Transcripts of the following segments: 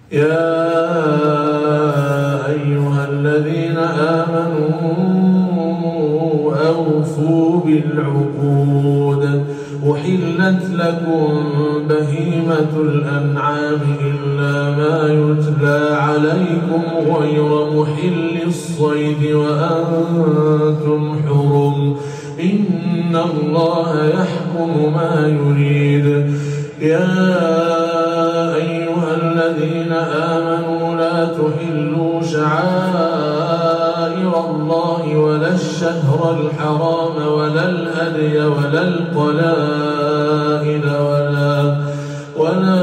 يا أيها الذين آمنوا أوفوا بالعقود. أحلت لكم بهيمة الأنعام إلا ما يتلى عليكم غير محل الصيد وأنتم حرم. إن الله يحكم ما يريد. يا أيها الذين آمنوا لا تحلوا شعائر الله ولا الشهر الحرام ولا الهدي ولا القلائد ولا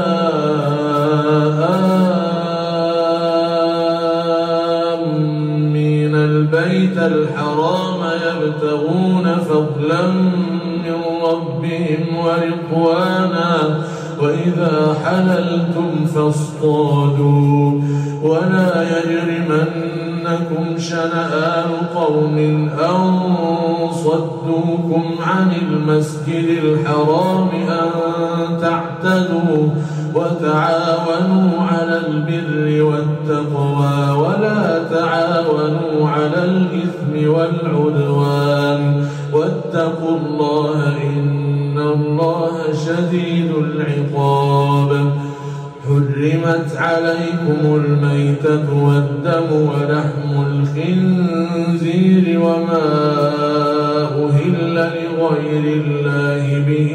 آمين البيت الحرام يبتغون فضلا من ربهم ورضوانا وإذا حللتم فاصطادوا. ولا يجرمنكم شنآن قوم أن صدوكم عن المسجد الحرام أن تعتدوا وتعاونوا على البر والتقوى ولا تعاونوا على الإثم والعدوان واتقوا الله إن الله شديد العقاب. حرمت عليكم الميتة والدم ولحم الخنزير وما أهل لغير الله به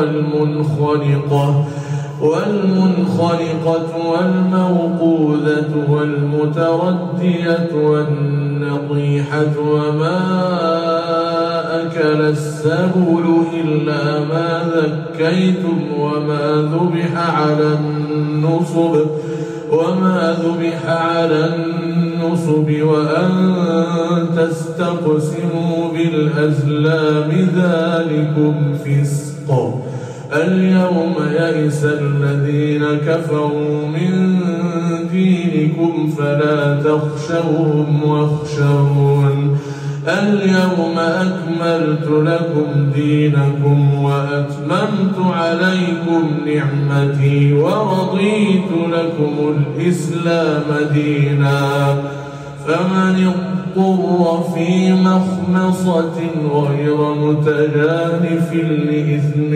والمنخنقة والموقوذة والمتردية والنطيحة وما أكل السبع إلا ما ذكيتم وما ذبح على النصب وأن تستقسموا بالأزلام ذلكم فسق. اليوم يئس الذين كفروا من دينكم فلا تخشوهم واخشون. اليوم أكملت لكم دينكم وأتممت عليكم نعمتي ورضيت لكم الإسلام دينا. فمن اضطر في مخمصة غير متجانف لإثم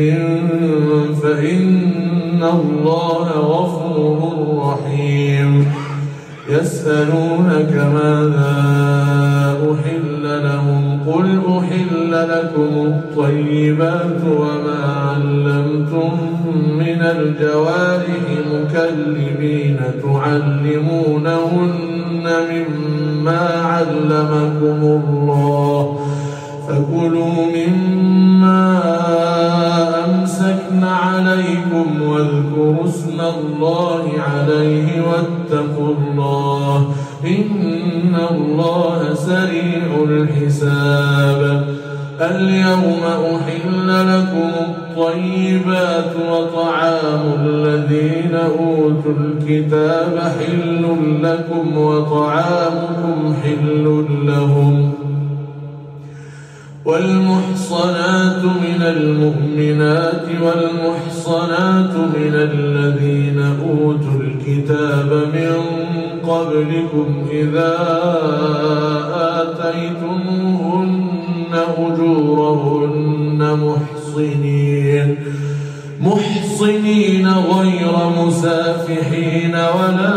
فإن الله غفور رحيم. يسألونك ماذا أحل لهم قل أحل لكم الطيبات وما علمتم من الجوارح مكلبين تعلمونهن مما علمكم الله فكلوا مما أمسكن عليكم واذكروا اسم الله عليه واتقوا الله إن الله سريع الحساب. اليوم أحل لكم الطيبات وطعام الذين أوتوا الكتاب حل لكم وطعامكم حل لهم. والمحصنات من المؤمنات والمحصنات من الذين أوتوا الكتاب من قبلكم إذا آتيتموهن أجورهن محصنين غير مسافحين ولا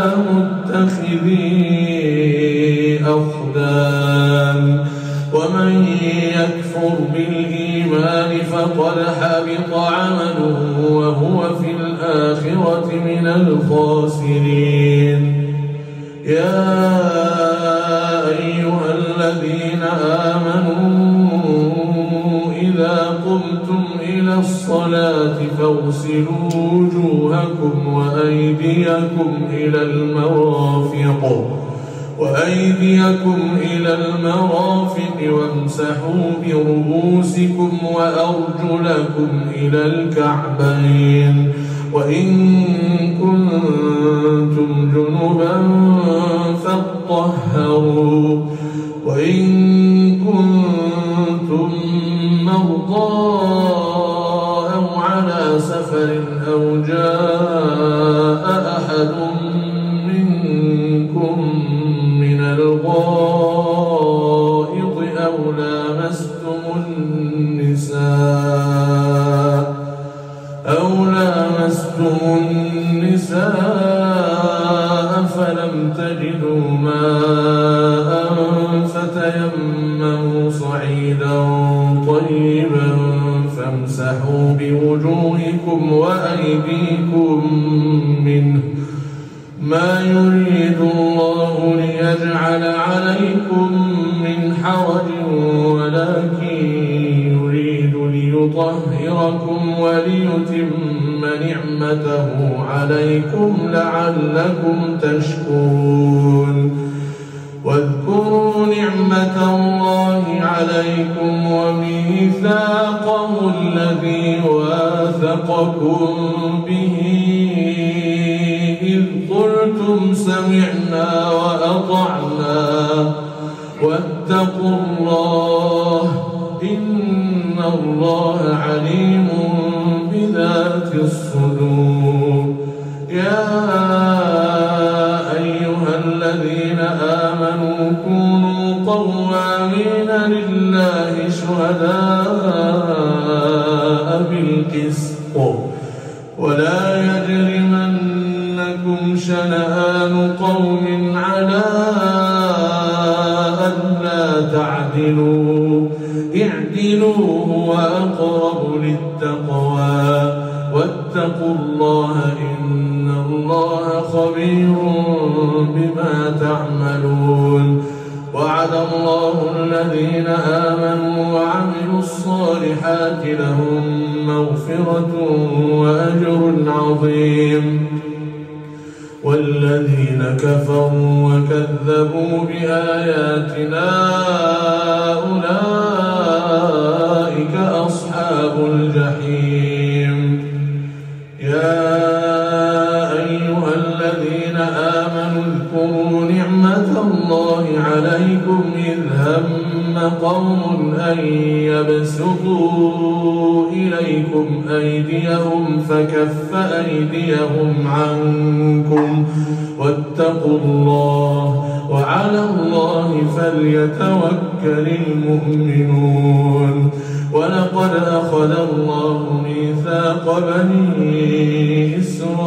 متخذي أخدان. ومن يكفر بالإيمان فقد حبط عمله وهو في الآخرة من الخاسرين. يا أيها الذين آمنوا إذا قمتم إلى الصلاة فاغسلوا وجوهكم وأيديكم إلى المرافق وامسحوا برؤوسكم وأرجلكم إلى الكعبين وإن كنتم جنبا فاطهروا وإن كنتم مرضى أو على سفر أو جاء أحد النساء فلم تجدوا ماء فتيمموا صعيدا طيبا فامسحوا بوجوهكم وأيديكم منه ما يريد الله ليجعل عليكم من حرج ولكن يريد ليطهركم وليتم نعمته عليكم لعلكم تشكرون واذكروا نعمة الله عليكم وميثاقه الذي واثقكم به إذ قلتم سمعنا وأطعنا واتقوا الله إن الله عليم بذات الصدور يا أيها الذين آمنوا كونوا قوامين لله شهداء بالقسط ولا يجرمنكم شنآن قوم على ألا تعدلوا اعدلوا هو أقرب للتقوى واتقوا الله إن الله خبير بما تعملون وعد الله الذين آمنوا وعملوا الصالحات لهم مغفرة وأجر عظيم والذين كفروا وكذبوا بآياتنا أولئك أصحاب الجحيم يا أيها الذين آمنوا اذكروا نعمة الله عليكم إذ هم قوم أن يبسطوا إليكم أيديهم فكف أيديهم عنكم واتقوا الله وعلى الله فليتوكل المؤمنون ولقد أخذ الله ميثاق بني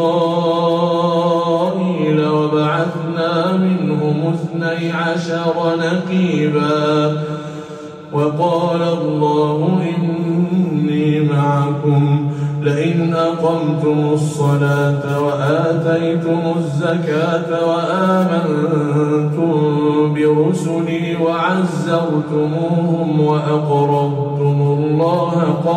إسرائيل وبعثنا منهم 12 نقيبا وقال الله إني معكم لئن أقمتم الصلاة وآتيتم الزكاة وآمنتم برسلي وعزرتموهم وأقرضتم الله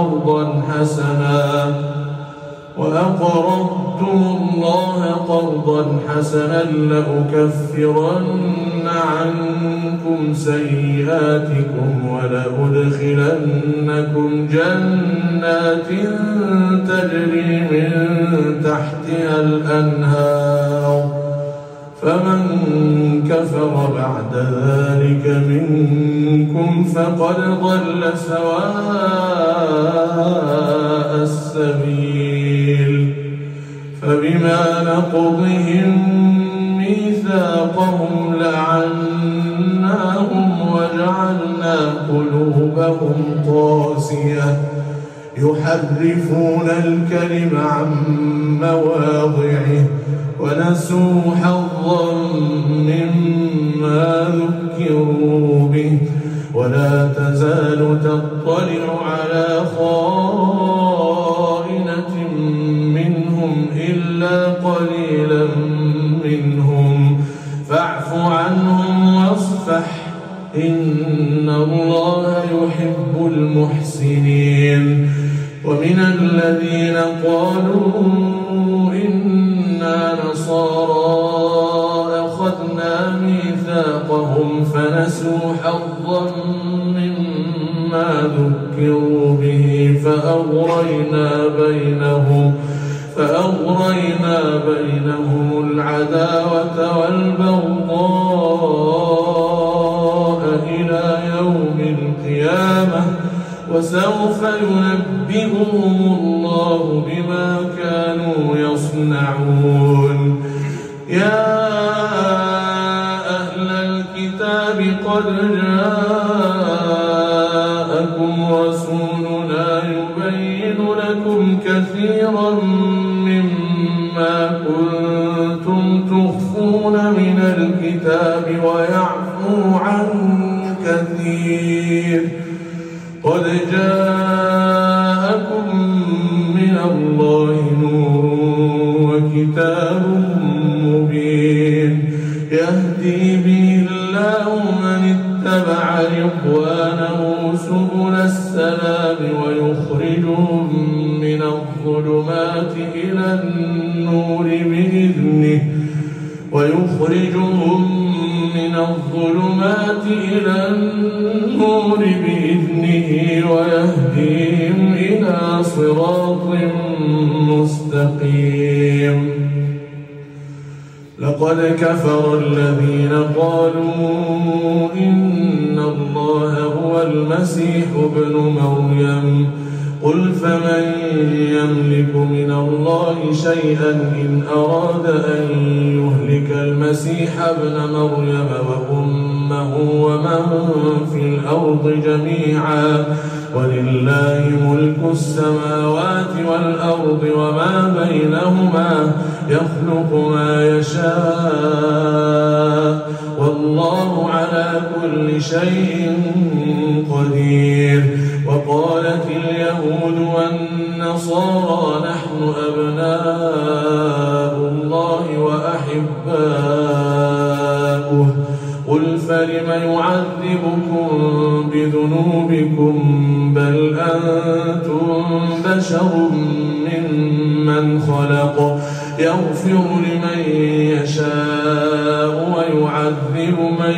قرضا حسنا لأكفرن عنكم سيئاتكم ولأدخلنكم جنات تجري من تحتها الأنهار فمن كفر بعد ذلك منكم فقد ضل سواء السبيل فبما نقضهم ميثاقهم لعناهم وجعلنا قلوبهم قاسية يحرفون الكلم عن مواضعه ونسوا حظا مما ذكروا به ولا تزال تطلع على خائنة منهم إلا قليلا منهم فاعف عنهم واصفح إن الله يحب المحسنين ومن الذين قالوا إنا نصارى أخذنا ميثاقهم فنسوا حظا مما ذكروا به فأغرينا بينهم العداوة والبغضاء إلى يوم القيامة وسوف ينبئهم الله بما كانوا يصنعون يا أهل الكتاب قد جاءكم رسولنا يبين لكم كثيرا مما كنتم كنتم تخفون من الكتاب ويعفو عن كثير. قد جاءكم من الله نور وكتاب مبين يهدي به الله من اتبع رضوانه سبل السلام ويخرجهم من الظلمات إلى النور بإذنه ويهديهم إلى صراط مستقيم. لقد كفر الذين قالوا إن الله هو المسيح ابن مريم قل فمن يملك من الله شيئا إن أراد أن يهلك المسيح ابن مريم وأمه ومن في الأرض جميعا ولله ملك السماوات والأرض وما بينهما يخلق ما يشاء والله على كل شيء قدير. وقالت اليهود والنصارى نحن أبناء الله وأحباؤه قل فلم يعذبكم بذنوبكم بل أنتم بشر ممن خلق يغفر لمن يشاء ويعذب من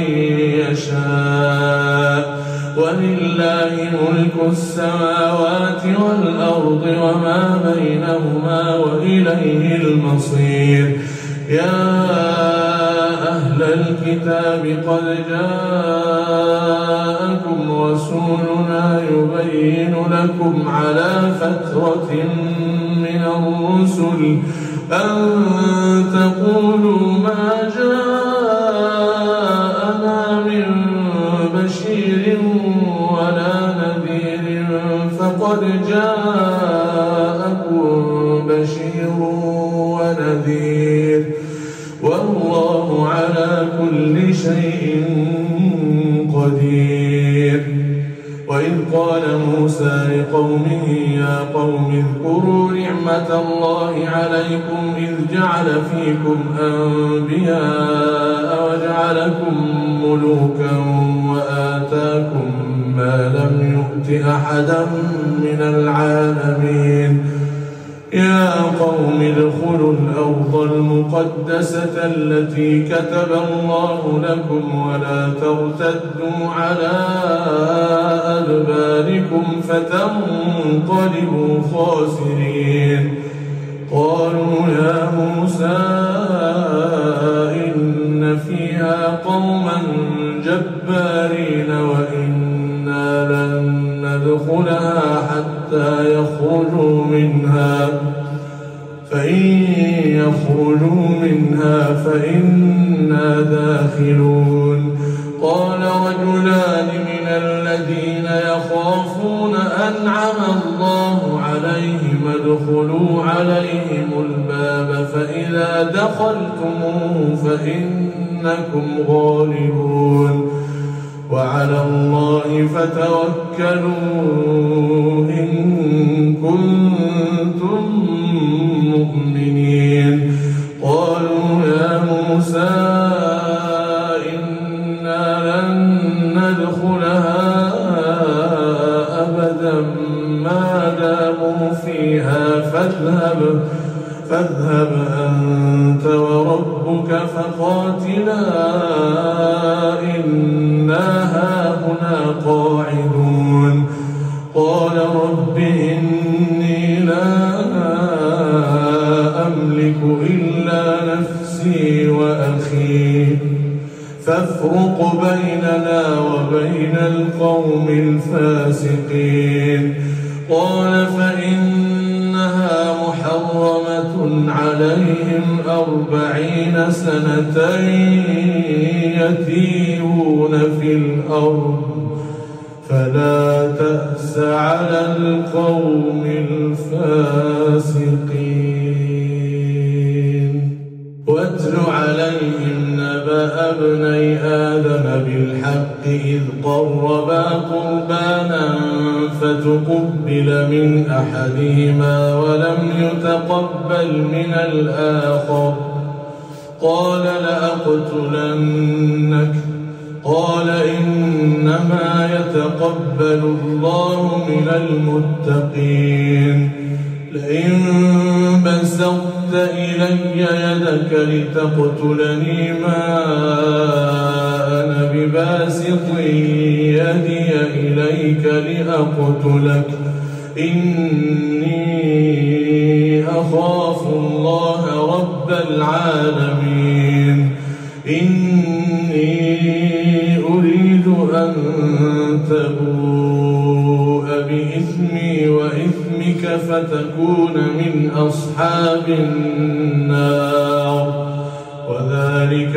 يشاء ولله ملك السماوات والأرض وما بينهما وإليه المصير. يا أهل الكتاب قد جاءكم رسولنا يبين لكم على فترة من الرسل أن تقولوا ما جاءنا من بشير ولا نذير فقد جاءكم بشير ونذير والله على كل شيء قدير. وإذ قال موسى لقومه يا قوم اذكروا نعمة الله عليكم إذ جعل فيكم أنبياء وجعلكم ملوكا وآتاكم ما لم يؤت أحدا من العالمين. يا قوم ادخلوا الأرض المقدسة التي كتب الله لكم ولا ترتدوا على أدباركم فتنقلبوا خاسرين. قالوا يا موسى إن فيها قوما جبارين وإنا لن ندخلها حتى يخرجوا منها فإن يخرجوا منها فإنا داخلون. قال رجلان من الذين يخافون أنعم الله عليهم ادخلوا عليهم الباب فإذا دخلتموه فإنكم غالبون وعلى الله فتوكلوا إن كنتم مؤمنين. قالوا يا موسى إنا لن ندخلها أبدا ما داموا فيها فاذهب أنت وربك فقاتلا إنا هاهنا قاعدون. قال رب إني لا أملك إلا نفسي وأخي فافرق بيننا وبين القوم الفاسقين. قال فإنها محرمة عليهم 40 سنة يتيهون في الأرض فلا تأس على القوم الفاسقين. واتل عليهم نبأ ابني آدم بالحق إذ قربا قربانا فتقبل من أحدهما ولم يتقبل من الآخر قال لأقتلنك قال إنما يتقبل الله من المتقين لئن بسطت إلي يدك لتقتلني ما أنا بباسط يدي إليك لأقتلك إني أخاف الله رب العالمين إني أريد أن تبوء بإثمي وإثمك فتكون من أصحاب النار وذلك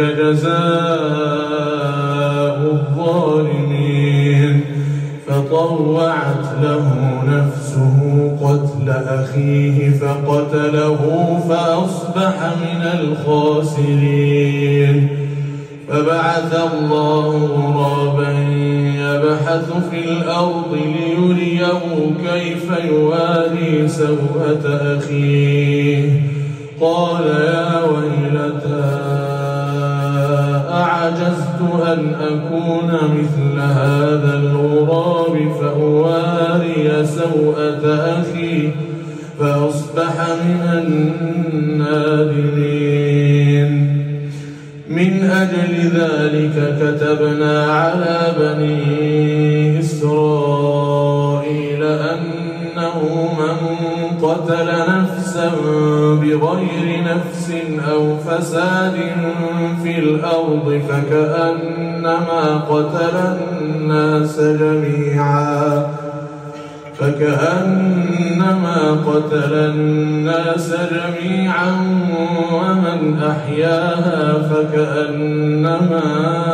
جزاء الظالمين فطوعت له نفسه قتل أخيه فقتله فأصبح من الخاسرين فبعث الله غرابا يبحث في الأرض ليريه كيف يواري سوءة أخيه قال يا ويلتى أعجزت أن أكون مثل هذا الغراب فأواري سوءة أخي فأصبح من النادمين من أجل ذلك كتبنا على بني إسرائيل أنه من قتل نفسا بغير نفس أو فساد في الأرض فكأنما قتل الناس جميعا ومن أحياها فكأنما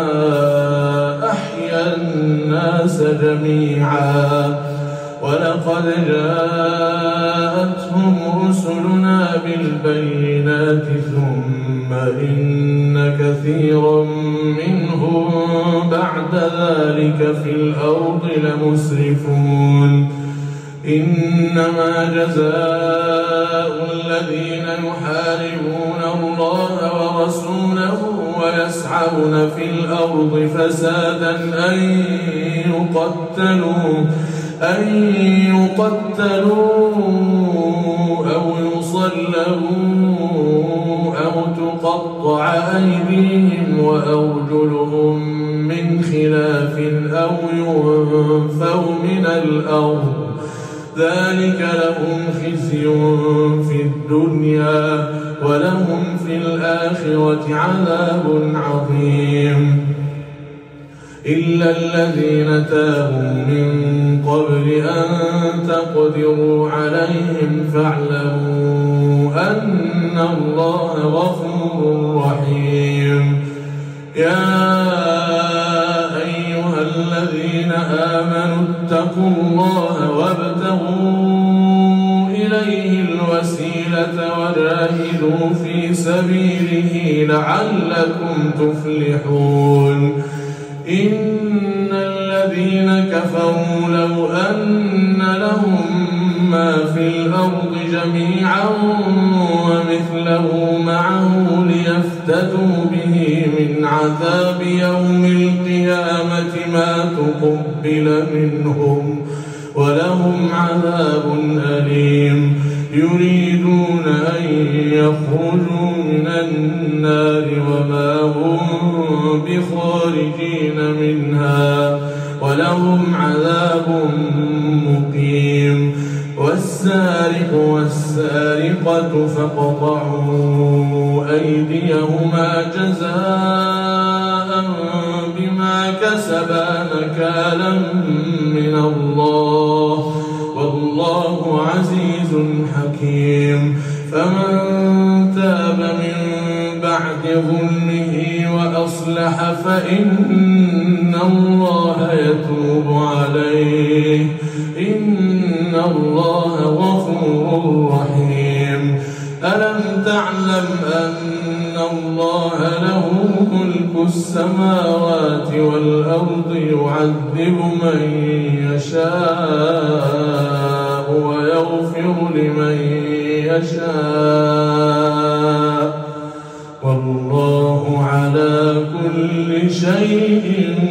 أحيا الناس جميعا ولقد جاءتهم رسلنا بالبينات ثم إن كثيرا منهم بعد ذلك في الأرض لمسرفون إنما جزاء الذين يحاربون الله ورسوله ويسعون في الأرض فسادا أن يقتلوا أو يصلبوا أو تقطع أيديهم وأرجلهم من خلاف أو ينفوا من الأرض ذلك لهم خزي في الدنيا ولهم في الآخرة عذاب عظيم إلا الذين تابوا من قبل أن تقدروا عليهم فاعلموا أن الله غفور رحيم يا أيها الذين آمنوا اتقوا الله وابتغوا إليه الوسيلة وجاهدوا في سبيله لعلكم تفلحون إن الذين كفروا لو أن لهم ما في الأرض جميعا ومثله معه ليفتدوا به من عذاب يوم القيامة ما تقبل منهم ولهم عذاب أليم يريدون أن يخرجوا من النار وما هم بخارجين منها ولهم عذاب مقيم والسارق والسارقة فاقطعوا أيديهما جزاء بما كسبا نكالا من الله والله عزيز حكيم فمن تاب من بعد ظلمه وأصلح فإن الله يتوب عليه إن الله غفور رحيم ألم تعلم أن الله له ملك السماوات والأرض يعذب من يشاء ويغفر لمن يشاء والله على كل شيء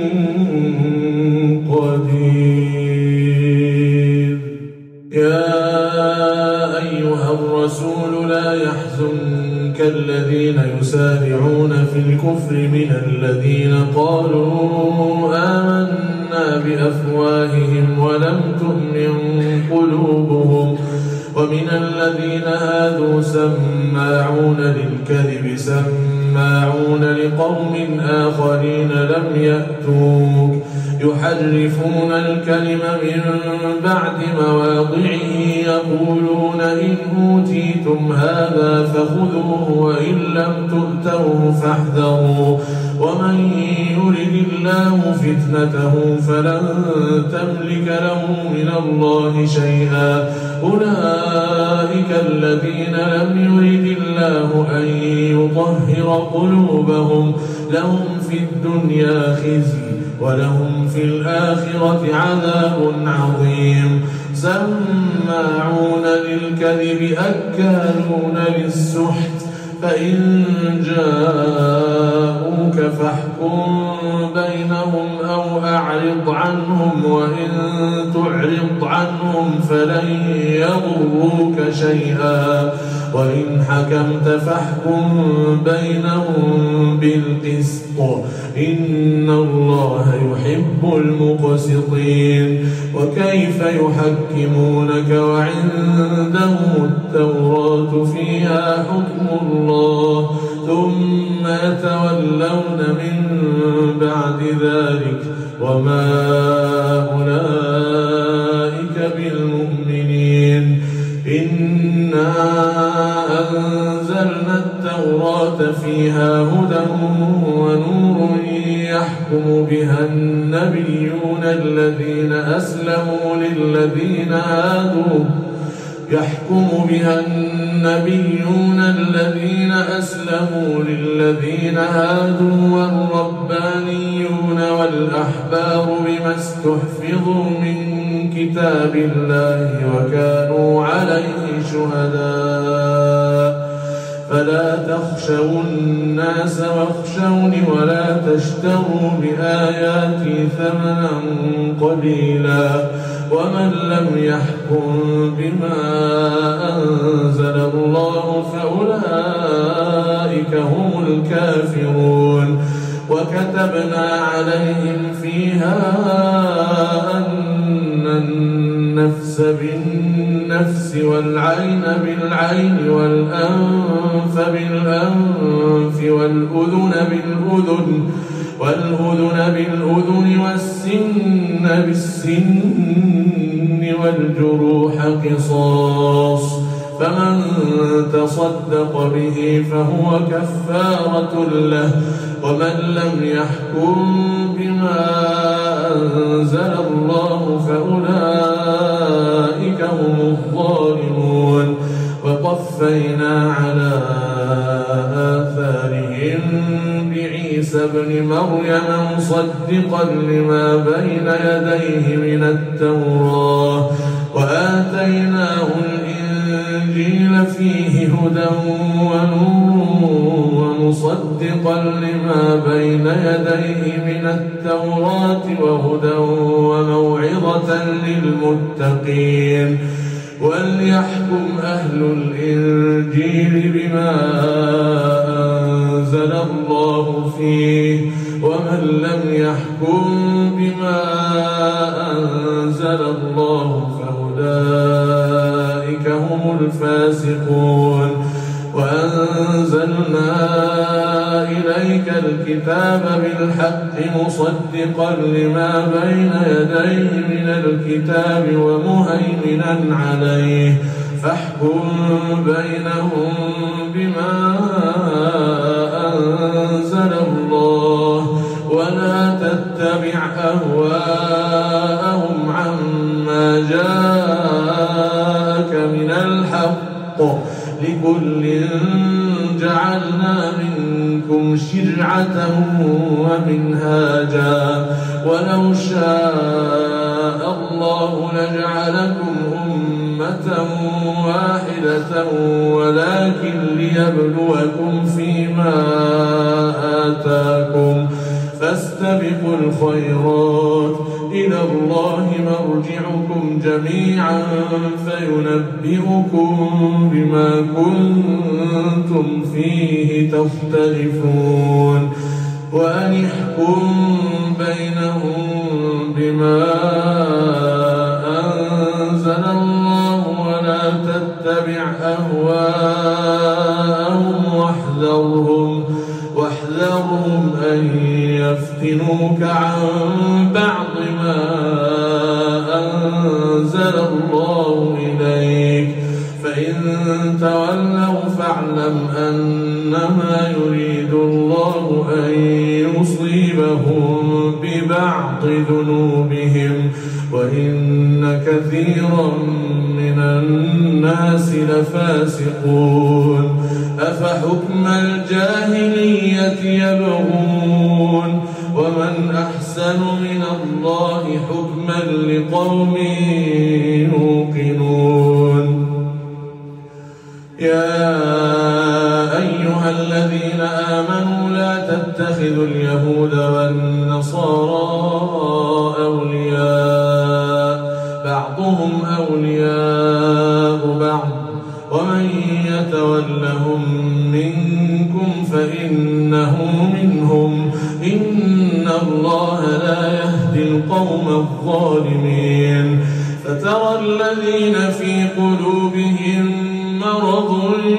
قدير. يا أيها الرسول لا يحزنك الذين يسارعون في الكفر من الذين قالوا آمنا بأفواههم ولم تؤمن قلوبهم ومن الذين هادوا سماعون للكذب سماعون لقوم آخرين لم يأتوك يحرفون الكلم من بعد مواضعه يقولون إن أوتيتم هذا فخذوه وإن لم تؤتوه فاحذروا ومن يرد الله فتنته فلن تملك له من الله شيئا أولئك الذين لم يرد الله أن يطهر قلوبهم لهم في الدنيا خزي ولهم في الآخرة عذاب عظيم. سماعون للكذب أكالون للسحت فإن جاءوك فاحكم بينهم أو أعرض عنهم وإن تعرض عنهم فلن يضروك شيئا وإن حكمت فاحكم بينهم بالقسط إن الله يحب المقسطين. وكيف يحكمونك وعندهم التوراة فيها حكم الله ثم يتولون من بعد ذلك وما أولئك بالمؤمنين. إنا أنزلنا التوراة فيها هدى ونور يحكم بها النبيون الذين أسلموا للذين هادوا والربانيون والأحبار بما استحفظوا من كتاب الله وكانوا عليه شهداء فلا تخشوا الناس واخشوني ولا تشتروا بآياتي ثمنا قليلا ومن لم يحكم بما أنزل الله فأولئك هم الكافرون. وكتبنا عليهم فيها أن النفس بالنفس والعين بالعين والأنف بالأنف والأذن بالأذن والسن بالسن والجروح قصاص فمن تصدق به فهو كفارة له ومن لم يحكم بما أنزل الله فأولئك هم الظالمون. وقفينا على آثارهم بعيسى ابن مريم مصدقا لما بين يديه من التوراة وآتيناه الإنجيل فيه هدى ونور ومصدقا لما بين يديه من التوراة وهدى وموعظة للمتقين. وليحكم أهل الإنجيل بما أنزل الله فيه ومن لم يحكم بما أنزل الله فأولئك هم الفاسقون. وأنزلنا إليك الكتاب بالحق مصدقا لما بين يديه من الكتاب ومهيمنا عليه فاحكم بينهم بما أنزل الله ولا تتبع أهواءهم عما جاءك من الحق لكل جعلنا منكم منكم شرعة ومنهاجا ولو شاء الله لجعلكم أمة واحدة ولكن ليبلوكم فيما آتاكم فاستبقوا الخيرات إلى الله مرجعكم جميعا فينبئكم بما كنتم فيه تختلفون وأن احكم بينهم بما أنزل الله ولا تتبع أهواءهم واحذرهم أن يفتنوك عن بعض ما أنزل الله إليك فإن تولوا فاعلم أنما يريد الله أن يصيبهم ببعض ذنوبهم وإن كثيرا من الناس لفاسقون أفحكم الجاهلية يبغون ومن أحسن من الله حكما لقوم يوقنون يا أيها الذين آمنوا لا تتخذوا اليهود والنصارى أولياء بعضهم أولياء بعض ومن يتولهم منكم فإنه منهم إن الله لا يهدي القوم الظالمين فترى الذين في قلوبهم مرض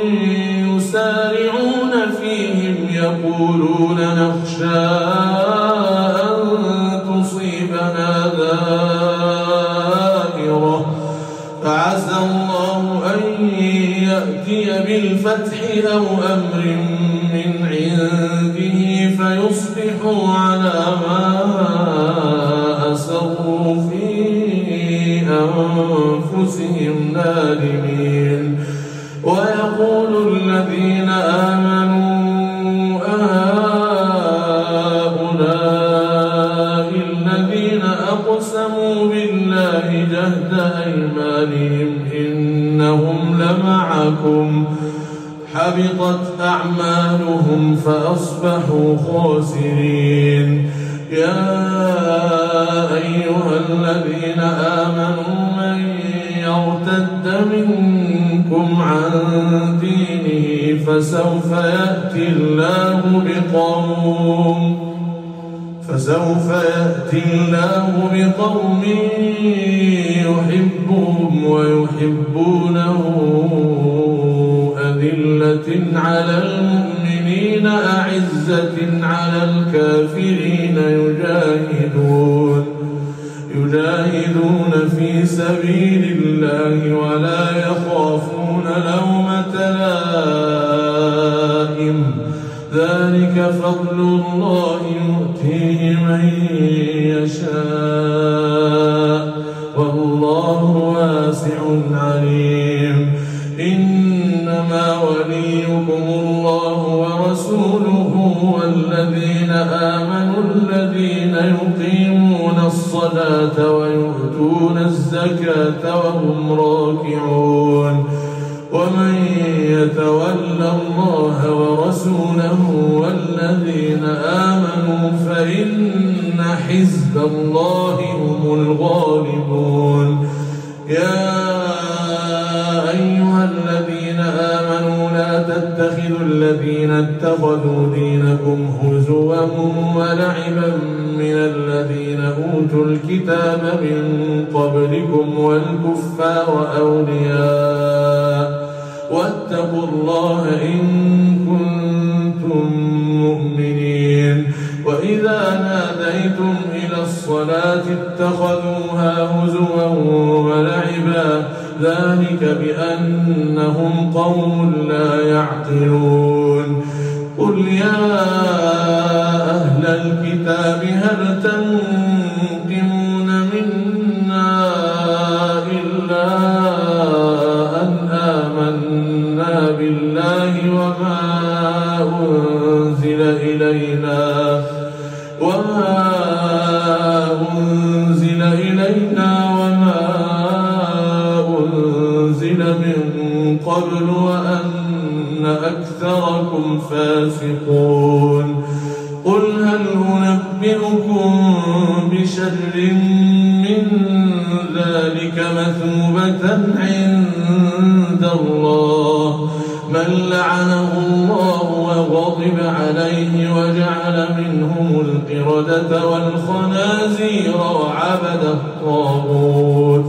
يسارعون فيهم يقولون نخشى أن تصيبنا دائرة فعسى الله أن يأتي بالفتح أو أمر من عنده فيصبحوا على ما أسروا في أنفسهم نادمين ويقول الذين آمنوا أهؤلاء الذين أقسموا بالله جهد أيمانهم إنهم لمعكم حبطت أعمالهم فأصبحوا خاسرين يا أيها الذين آمنوا من يرتد منكم عن دينه فسوف يأتي الله بقوم يحبهم ويحبونه أذلة على المؤمنين أعزة على الكافرين يجاهدون في سبيل الله ولا يخافون لومة لائم ذلك فضل الله يؤتيه من يشاء والله واسع عليم إنما وليكم الله ورسوله والذين آمنوا الذين يقيمون الصلاة ويؤتون الزكاة وهم راكعون ومن يتول الله ورسوله والذين آمنوا فإن حزب الله هم الغالبون يا أيها الذين آمنوا لا تتخذوا الذين اتخذوا دينكم هزوا ولعبا من الذين أوتوا الكتاب من قبلكم والكفار أولياء واتقوا الله إن كنتم مؤمنين وإذا ناديتم إلى الصلاة اتخذوها هزوا ولعبا ذلك بأنهم قوم لا يعقلون قل يا أهل الكتاب هل تنقمون منا إلا أن آمنا بالله وما أنزل أنزل إلينا وما أنزل من قبل وأن أكثركم فاسقون قل هل أنبئكم بشر من ذلك مثوبة عند الله من لعنه الله وغضب عليه وجعل منهم القردة والخنازير وعبد الطاغوت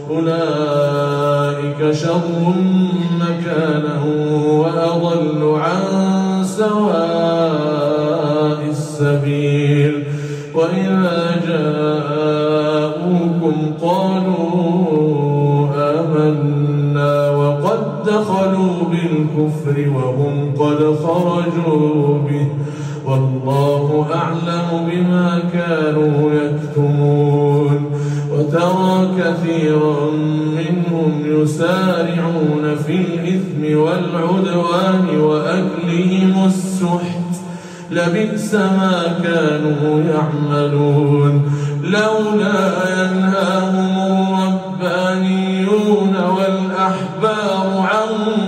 أولئك شر مكانا وأضل عن سواء السبيل وإذا جاءوكم قالوا آمنا وقد دخلوا بالكفر وهم قد خرجوا به والله أعلم بما كانوا يكتمون وترى كثيرا منهم يسارعون في الإثم والعدوان وأكلهم السحت لبئس ما كانوا يعملون لولا ينهاهم الربانيون والأحبار عن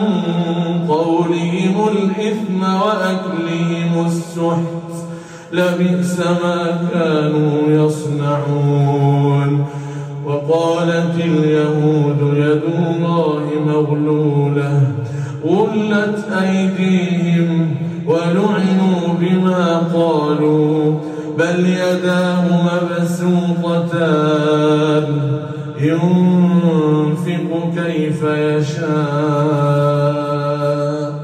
قولهم الإثم وأكلهم السحت لبئس ما كانوا يصنعون وقالت اليهود يد الله مغلولة غلت أيديهم ولعنوا بما قالوا بل يداه مبسوطتان ينفق كيف يشاء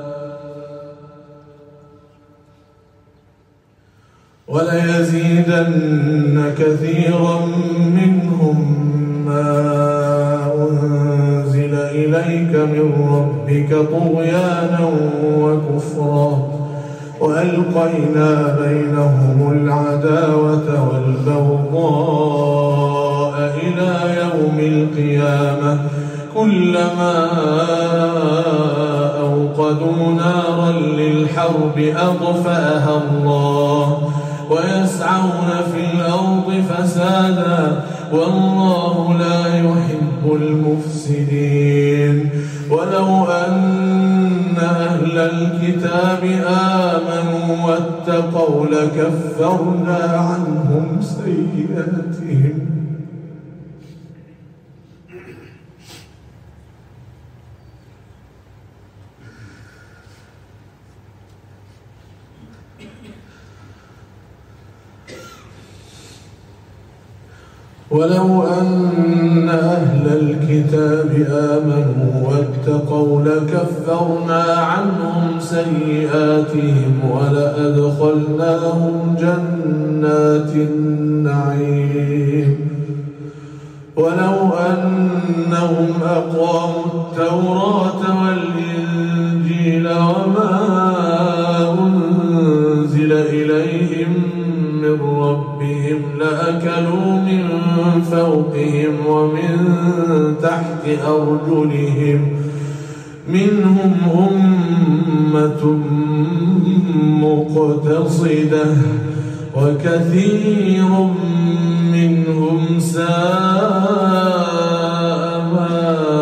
وليزيدن كثيرا منهم ما أنزل إليك من ربك طغيانا وكفرا وألقينا بينهم العداوة والبغضاء إلى يوم القيامة كلما أوقدوا نارا للحرب أطفأها الله ويسعون في الأرض فسادا والله لا يحب المفسدين ولو أن أهل الكتاب آمنوا واتقوا لكفرنا عنهم سيئاتهم ولو أن أهل الكتاب آمنوا واتقوا لكفرنا عنهم سيئاتهم ولأدخلناهم جنات النعيم ولو أنهم أقاموا التوراة والإنجيل وما أنزل إليهم من ربهم لأكلوا من فوقهم ومن تحت أرجلهم منهم أمة مقتصدة وكثير منهم ساء ما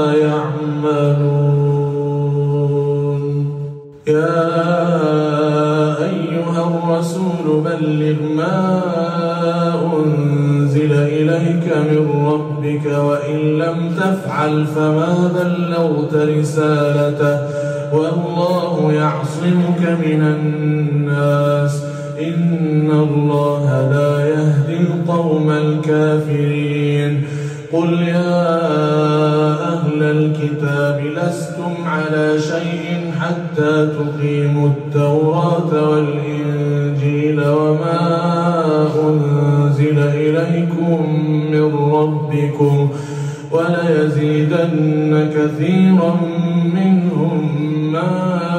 يعملون يا أيها الرسول بلغ ما أنزل إليك من ربك وإن لم تفعل فما بلغت رسالته والله يعصمك من الناس إن الله لا يهدي القوم الكافرين قل يا أهل الكتاب لستم على شيء حتى تقيموا التوراة والإنجيل وما أنزل إليكم من ربكم وليزيدن كثيرا منهم ما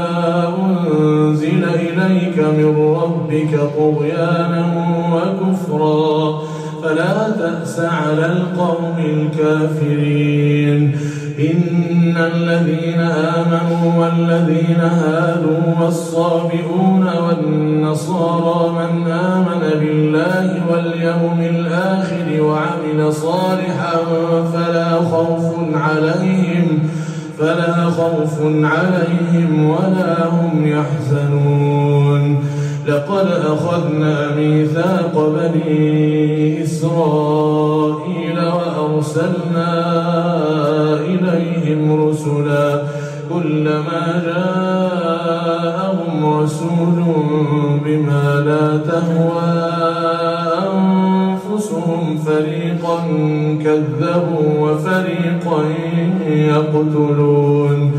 أنزل إليك من ربك طغيانا وكفرا فلا تأس على القوم الكافرين إن الذين آمنوا والذين هادوا والصابئون والنصارى والنصارى من آمن بالله واليوم الآخر وعمل صالحا فلا خوف عليهم ولا هم يحزنون. لقد أخذنا ميثاق بني إسرائيل وأرسلنا إليهم رسلا كلما جاءهم رسول بما لا تهوى أنفسهم فريقا كذبوا وفريقا يقتلون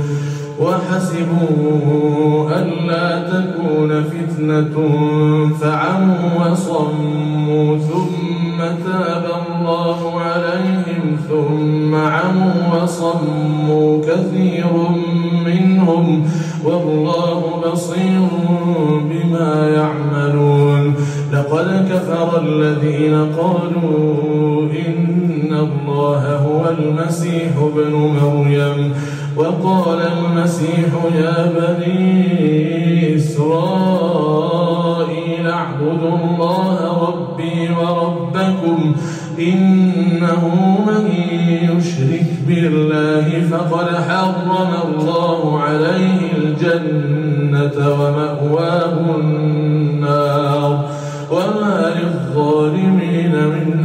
وحسبوا ألا تكون فتنة فعموا وصموا ثم تاب الله عليهم ثم عموا وصموا كثير منهم والله بصير بما يعملون. لقد كفر الذين قالوا إن الله هو المسيح ابن مريم وقال المسيح يا بني إسرائيل اعبدوا الله ربي وربكم إنه من يشرك بالله فقد حرم الله عليه الجنة ومأواه النار وما للظالمين من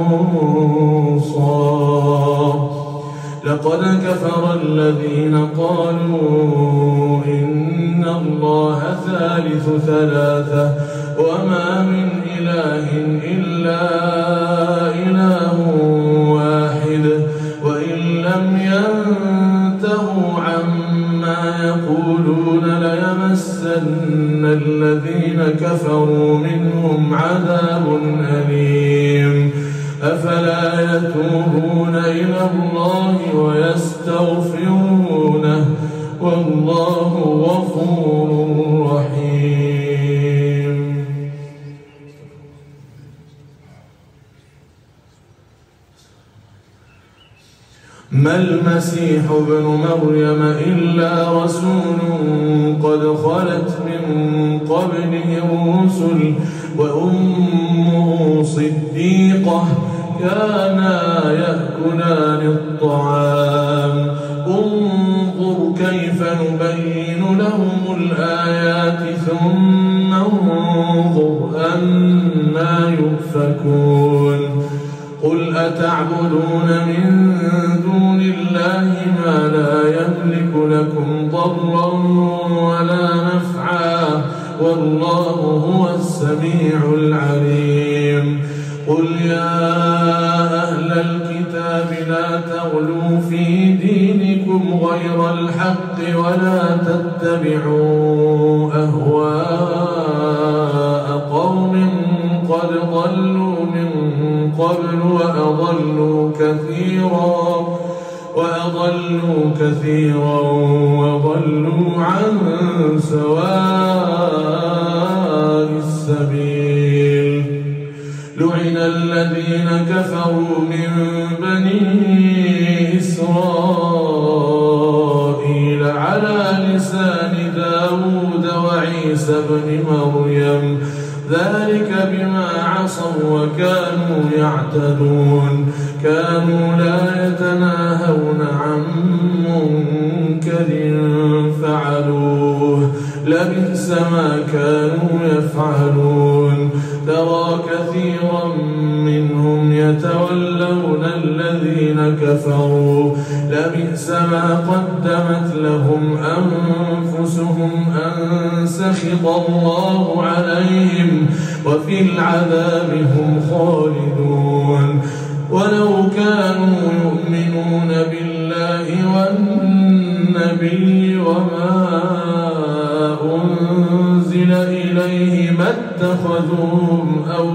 أنصار. لقد كفر الذين قالوا إن الله ثالث ثلاثة وما من إله إلا إله واحد وإن لم ينتهوا عما يقولون ليمسن الذين كفروا منهم عذاب أليم. أفلا يتوبون إلى الله ويستغفرونه والله غفور رحيم. ما المسيح ابن مريم إلا رسول قد خلت من قبله الرسل وأمه صديقة كانا يأكلان الطعام انظر كيف نبين لهم الآيات ثم انظر أنا يؤفكون. قل أتعبدون من دون الله ما لا يملك لكم ضرا ولا نفعا والله هو السميع العليم. قل يا أهل الكتاب لا تغلوا في دينكم غير الحق ولا تتبعوا أهواء قوم قد ضلوا من قبل وأضلوا كثيرا وضلوا عن سواء السبيل. لعن الذين كفروا من بني إسرائيل على لسان داود وعيسى بن مريم ذلك بما عصوا وكانوا يعتدون. كانوا لا يتناهون عن منكر فعلوه لبئس ما كانوا يفعلون. ترى كثيرا منهم يتولون الذين كفروا لبئس ما قدمت لهم أنفسهم أن سخط الله عليهم وفي العذاب هم خالدون. ولو كانوا يؤمنون بالله والنبي وما أنزل إليه ما اتخذوهم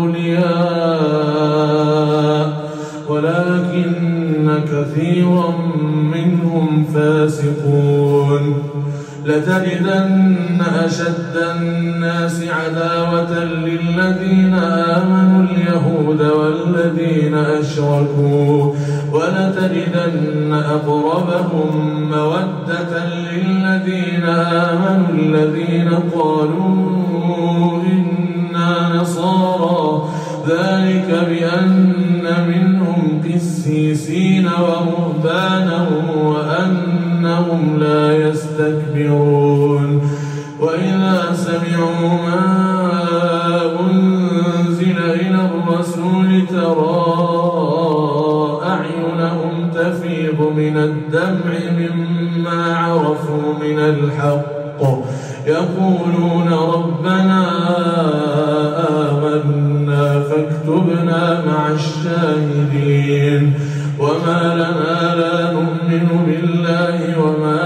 أولياء ولكن كثيرا منهم فاسقون. لتجدن أشد الناس عداوة للذين آمنوا اليهود والذين أشركوا ولتجدن أقربهم مودة للذين آمنوا الذين قالوا إن قسيسين ورهبانا وأنهم لا يستكبرون وإذا سمعوا ما أنزل إلى الرسول ترى أعينهم تفيض من الدمع مما عرفوا من الحق يقولون ربنا آمنا فاكتبنا مع الشاهدين وما لنا لا نؤمن بالله وما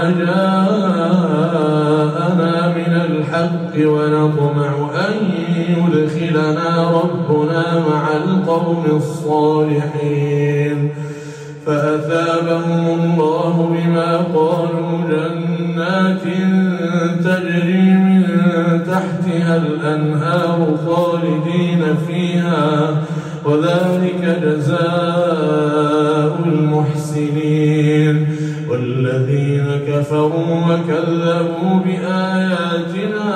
جاءنا من الحق ونطمع أن يدخلنا ربنا مع القوم الصالحين فأثابهم الله بما قالوا جنات تجري من تحتها الأنهار خالدين فيها وذلك جزاء المحسنين والذين كفروا وكذبوا بآياتنا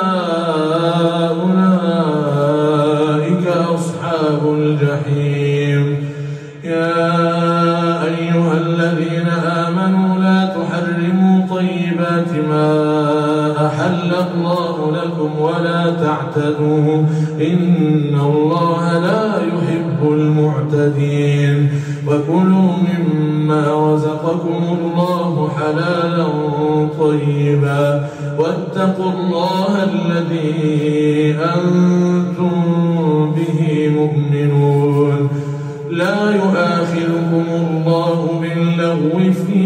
أولئك أصحاب الجحيم يا أيها الذين آمنوا لا تحرموا طيبات ما أحل الله لكم ولا تعتدوا إن الله لا يحب المعتدين وكلوا مما رزقكم الله حلالا طيبا واتقوا الله الذي أنتم به مؤمنون لا يؤاخذكم الله باللغو في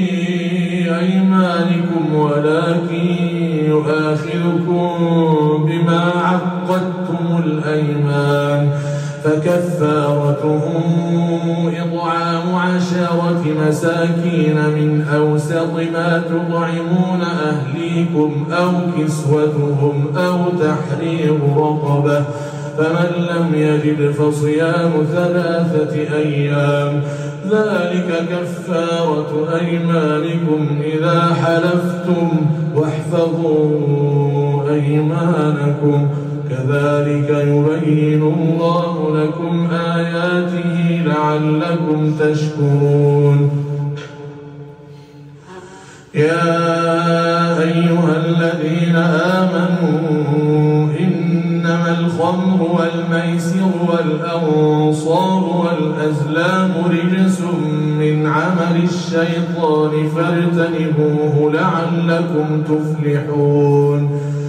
أيمانكم ولكن يؤاخذكم بما عقدتم الأيمان فكفارته إطعام 10 مساكين من أوسط ما تطعمون أهليكم أو كسوتهم أو تحرير رقبة فمن لم يجد فصيام 3 أيام ذلك كفارة أيمانكم إذا حلفتم واحفظوا أيمانكم كذلك يبين الله لكم آياته لعلكم تشكرون يا أيها الذين آمنوا إنما الخمر والميسر والأنصار والأزلام رجس من عمل الشيطان فاجتنبوه لعلكم تفلحون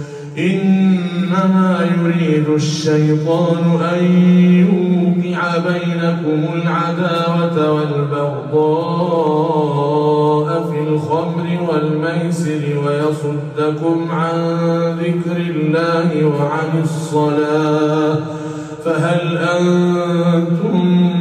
إنما يريد الشيطان أن يوقع بينكم العداوة والبغضاء في الخمر والميسر ويصدكم عن ذكر الله وعن الصلاة فهل أنتم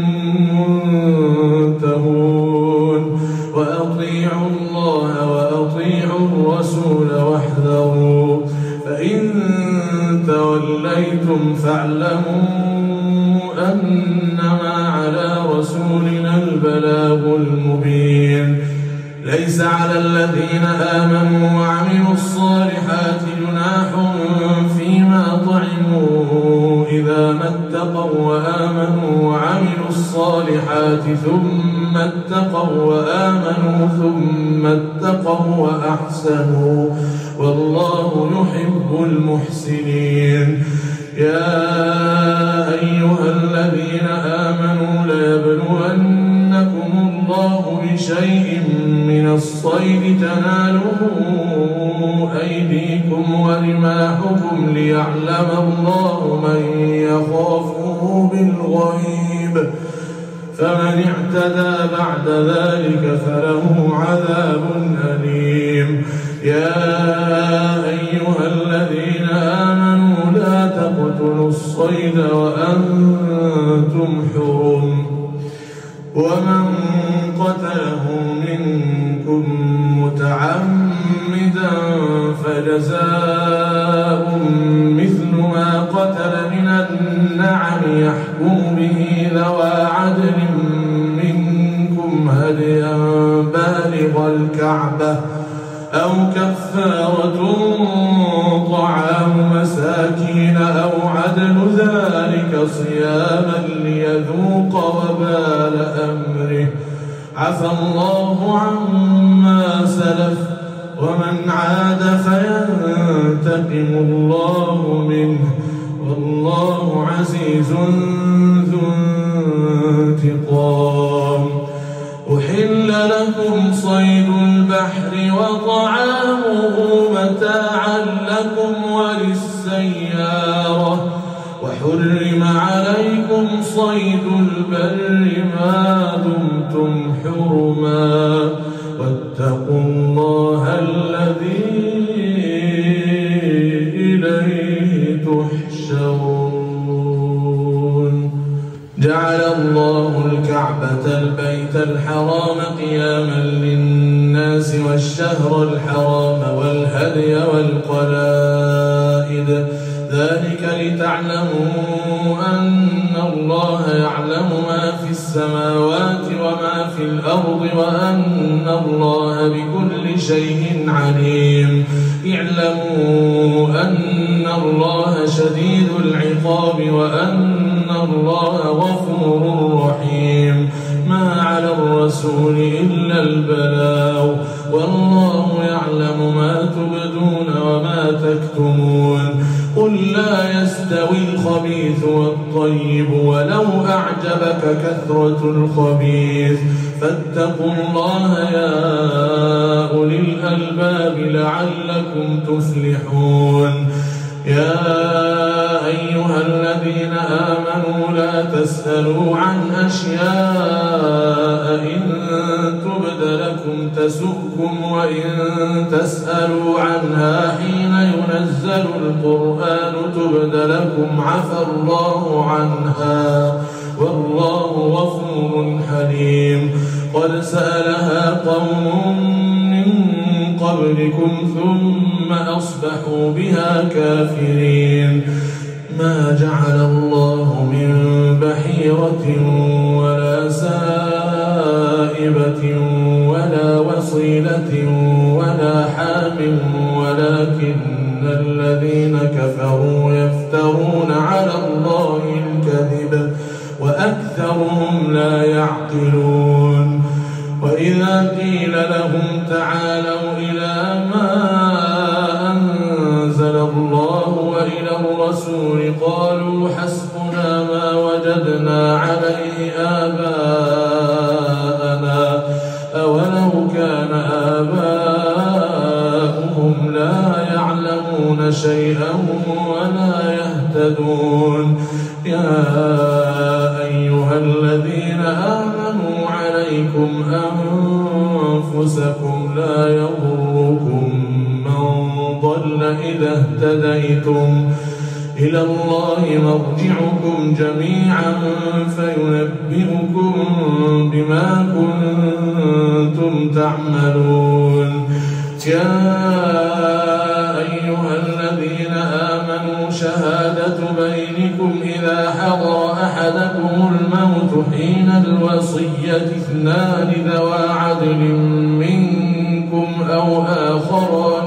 منتهون وأطيعوا الله وأطيعوا الرسول واحذروا فإن توليتم فاعلموا أنما على رسولنا البلاغ المبين ليس على الذين آمنوا وعملوا الصالحات جناح فيما طعموا إذا ما اتقوا وآمنوا وعملوا الصالحات ثم اتقوا وآمنوا ثم اتقوا وأحسنوا والله يحب المحسنين يا أيها الذين آمنوا ليبلونكم الله بشيء من الصيد تناله أيديكم ورماحكم ليعلم الله من يخافه بالغيب فمن اعتدى بعد ذلك فله عذاب أليم يا أيها الذين آمنوا لا تقتلوا الصيد وأنتم حرم ومن قتله منكم متعمدا فجزاء مثل ما قتل من النعم يحكم به ذوى عدل منكم هديا بالغ الكعبة أو كفارة طعام مساكين أو عدل ذلك صياما ليذوق وبال أمره عفى الله عما سلف ومن عاد فينتقم الله منه والله عزيز ذو انتقام. أحل لكم صيد البحر وطعامه متاعا لكم وللسيارة وحرم عليكم صيد البر ما دمتم حرما واتقوا الله الذي إليه تحشرون. جعل الله الكعبة البيت الحرام قياما للناس والشهر الحرام والهدي والقلائد ذلك لتعلموا أن الله يعلم ما في السماوات وما في الأرض وأن الله بكل شيء عليم. اعلموا أن الله شديد العقاب وأن الله غفور رحيم. ما على الرسول إلا البلاغ والله يعلم ما تبدون وما تكتمون. قل لا يستوي الخبيث والطيب ولو أعجبك كثرة الخبيث فاتقوا الله يا أولي الألباب لعلكم تفلحون. يا أيها الذين آمنوا لا تسألوا عن أشياء إن تبد لكم تسؤكم وإن تسألوا عنها حين ينزل القرآن تبد لكم عفى الله عنها والله غفور حليم. قد سألها قوم من قبلكم ثم أصبحوا بها كافرين. ما جعل الله من بحيرة ولا سائبة ولا وصيلة ولا حام ولكن الذين كفروا يفترون على الله الكذب وأكثرهم لا يعقلون. وإذا قيل لهم تعالوا إلى ما أنزل الله وإلى الرسول قالوا حسبنا ما وجدنا عليه آباءنا أولو كان آباؤهم لا يعلمون شيئا ولا يهتدون. يا أيها الذين آمنوا عليكم أنفسكم لا يضركم من ضل إذا اهتديتم إلى الله مرجعكم جميعا فينبئكم بما كنتم تعملون. يا أيها الذين آمنوا شهادة بينكم إذا حضر أحدكم الموت حين الوصية اثنان ذوى عدل منكم أو آخران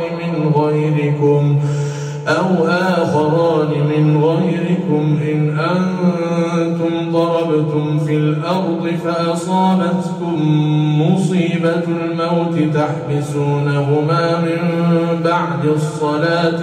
من غيركم إن أنتم ضربتم في الأرض فأصابتكم مصيبة الموت تحبسونهما من بعد الصلاة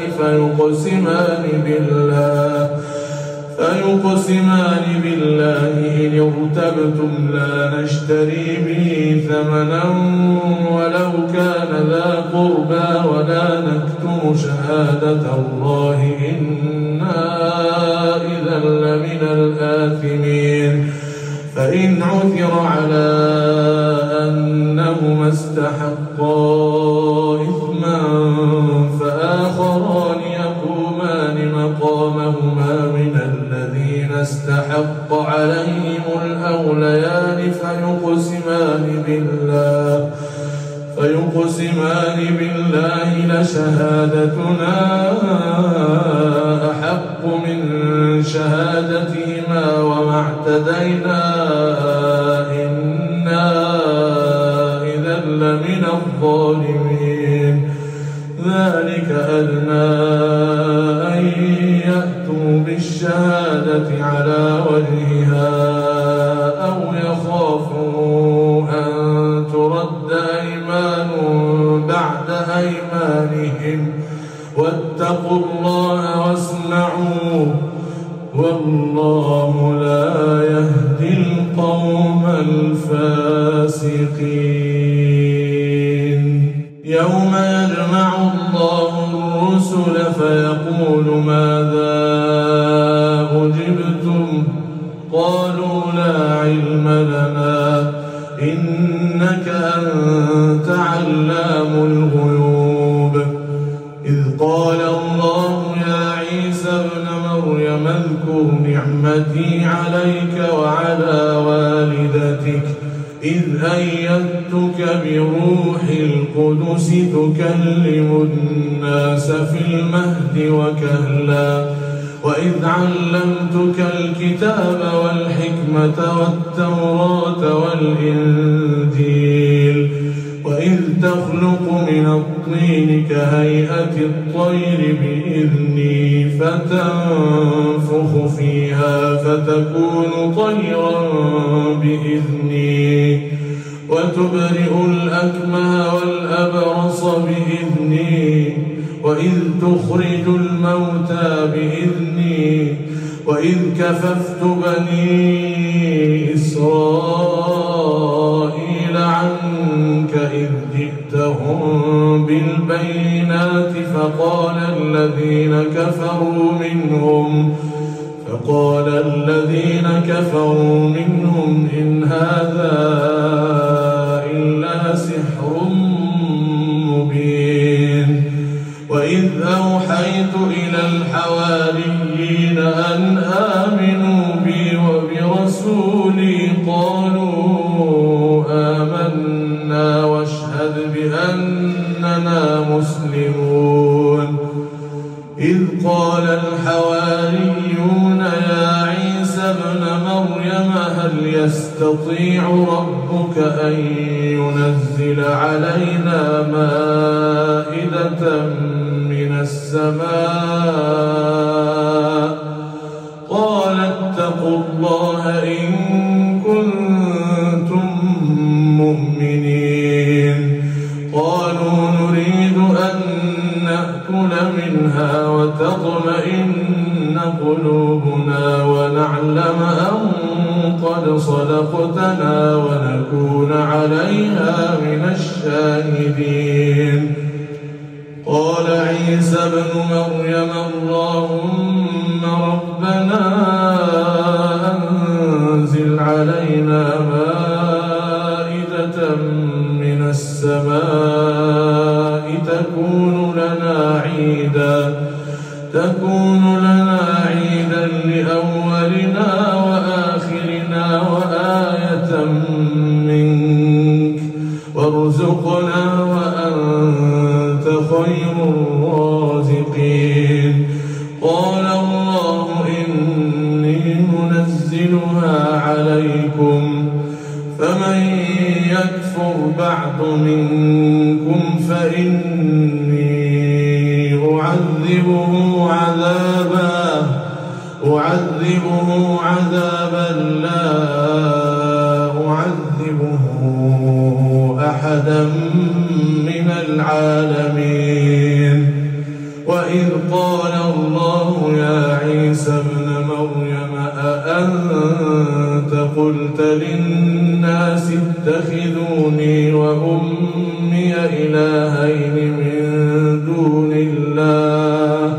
فيقسمان بالله إن ارتبتم لا نشتري به ثمنا ولو كان ذا قربى ولا نكتم شهادة الله إنا إذا لمن الآثمين. فإن عثر على أنهما استحقا إثما فآخران يقومان مقامهما من الذين استحق عليهم الأوليان فيقسمان بالله لشهادتنا أحق من شهادتهما وما اعتدينا إنا إذا لمن الظالمين. ذلك أدنى أن يأتوا بالشهادة على وجهها أو يخافوا أن والله لا يهدي القوم الفاسقين. يوم يجمع الله الرسل فيقول ماذا أجبتم قالوا لا علم لنا إنك أنت علام الغيوب. إذ قال الله يا عيسى ابن مريم اذكر نعمتي عليك وعلى والدتك إذ أيدتك بروح القدس تكلم الناس في المهد وكهلا وإذ علمتك الكتاب والحكمة والتوراة والإنجيل وإذ تخلق من الطين كهيئة الطير بإذني فتنفخ فيها فتكون طيرا بإذني وتبرئ الأكمه والأبرص بإذني وإذ تخرج الموتى بإذني وإذ كففت بني إسرائيل عنك إذ جئتهم بالبينات فقال الذين كفروا منهم إن هذا إلا سحر مبين. وإذ أوحيت إلى الحواريين أن آمنوا بي وبرسولي قالوا آمنا واشهد بأننا مسلمون. إذ قال الحواريون يا عيسى ابن مريم هل يستطيع ربك أن ينزل علينا مائدة من السماء قال اتقوا الله إن كنتم مؤمنين. قالوا نريد أن نأكل منها وتطمئن قلوبنا ونعلم أن قد صدقتنا ونكون عليها من الشاهدين. قال عيسى ابن مريم اللهم ربنا أنزل علينا مائدة من السماء تكون لنا عيدا لأولنا وآخرنا وآية منك وارزقنا وأنت خير الرازقين. قال الله إني منزلها عليكم فمن يكفر بعد منكم فإني أعذبه عذابا لا أعذبه أحدا من العالمين. وإذ قال الله يا عيسى ابن مريم أأنت قلت للناس اتخذوني وأمي إلهين من دون الله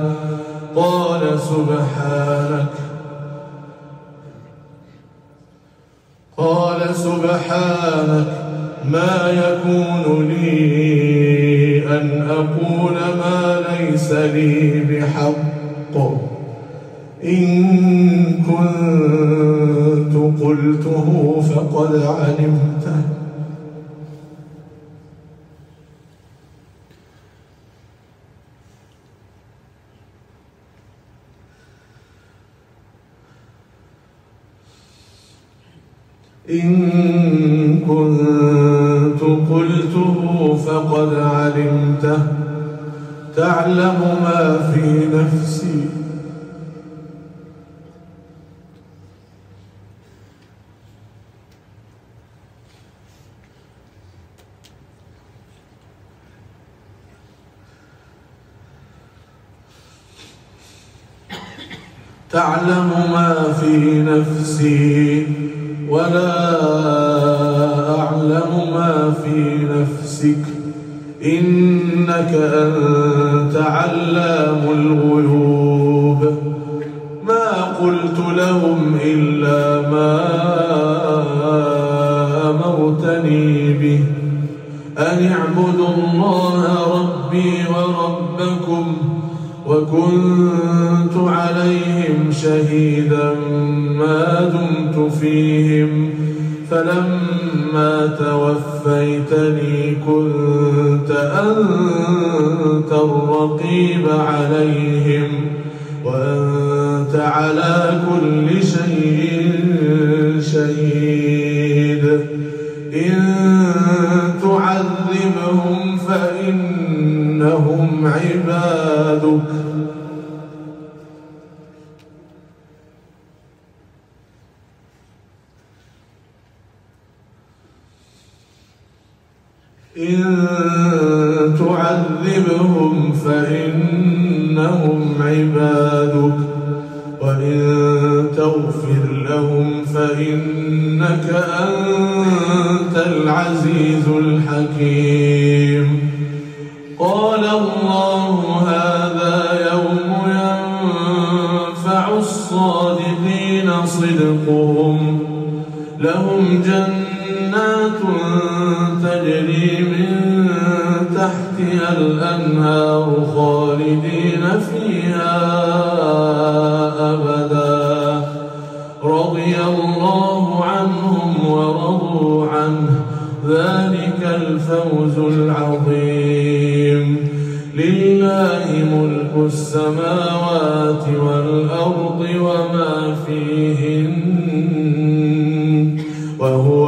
قال سبحانك ما يكون لي أن أقول ما ليس لي بحق إن كنت قلته فقد علمته إن كنت قلته فقد علمته تعلم ما في نفسي تعلم ما في نفسي ولا أعلم ما في نفسك إنك أنت علام الغيوب ما قلت لهم إلا ما أمرتني به أن اعبدوا الله ربي وربكم وكنت عليهم شهيدا ما دمت فيهم فلما توفيتني كنت أنت الرقيب عليهم وأنت على كل شيء شهيد إن تعذبهم فإنهم عبادك إن تعذبهم فإنهم عبادك وإن تغفر لهم فإنك أنت العزيز الحكيم قال الله هذا يوم ينفع الصادقين صدقهم لهم جنات تجري من تحتها الأنهار خالدين فيها أبدا رضي الله عنهم ورضوا عنه ذلك الفوز العظيم لله ملك السماوات والأرض وما فيهن وهو